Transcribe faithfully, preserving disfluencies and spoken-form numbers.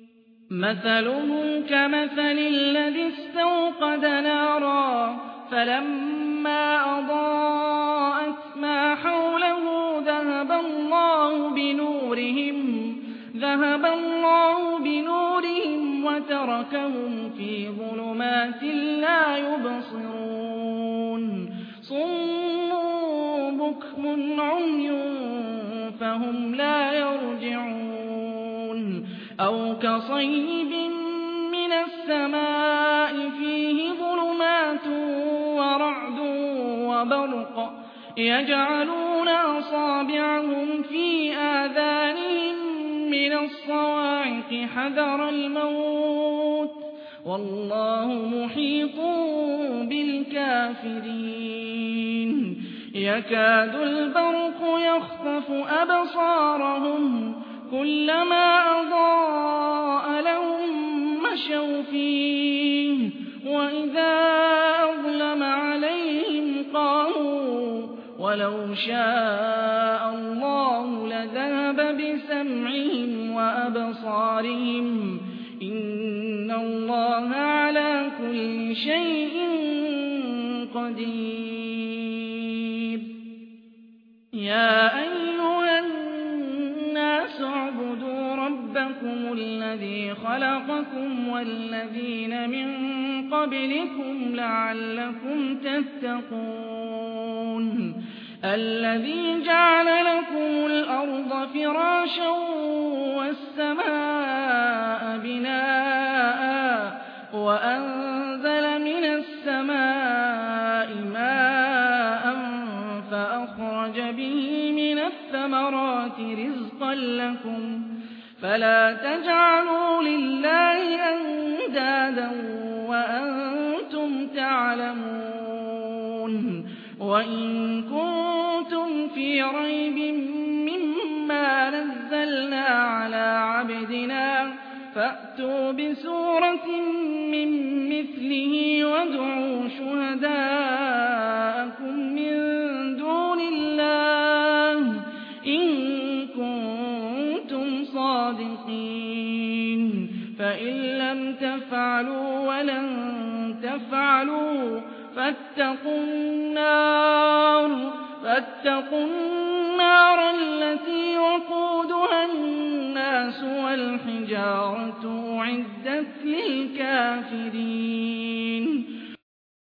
مثلهم كمثل الذي استوقد نارا فلما أضاءت ما حوله ذهب الله بنورهم ذهب الله بنورهم وتركهم في ظلمات لا يبصرون صم بكم عمي فهم لا يرجعون أو كصيب من السماء فيه ظلمات ورعد وبرق يجعلون أصابعهم في آذانهم من الصواعق حذر الموت والله محيط بالكافرين يكاد البرق يخطف أبصارهم كلما أضاء لهم مشوا فيه وإذا أظلم عليهم قاموا ولو شاء الله لذهب بسمعهم وأبصارهم إن الله على كل شيء قدير يا أيها الناس اعبدوا ربكم الذي خلقكم والذين من قبلكم لعلكم تتقون الذي جعل لكم الأرض فراشا والسماء بناء وأنزل من السماء ماء فأخرج به من الثمرات رزقا لكم فلا تجعلوا لله أندادا وأنتم تعلمون وإن كنتم في ريب مما نزلنا على عبدنا فأتوا بسورة من مثله وادعوا شهداءكم من دون الله إن كنتم صادقين فإن لم تفعلوا ولن تفعلوا فاتقوا النار فاتقوا النار التي وقودها الناس والحجارة أعدت للكافرين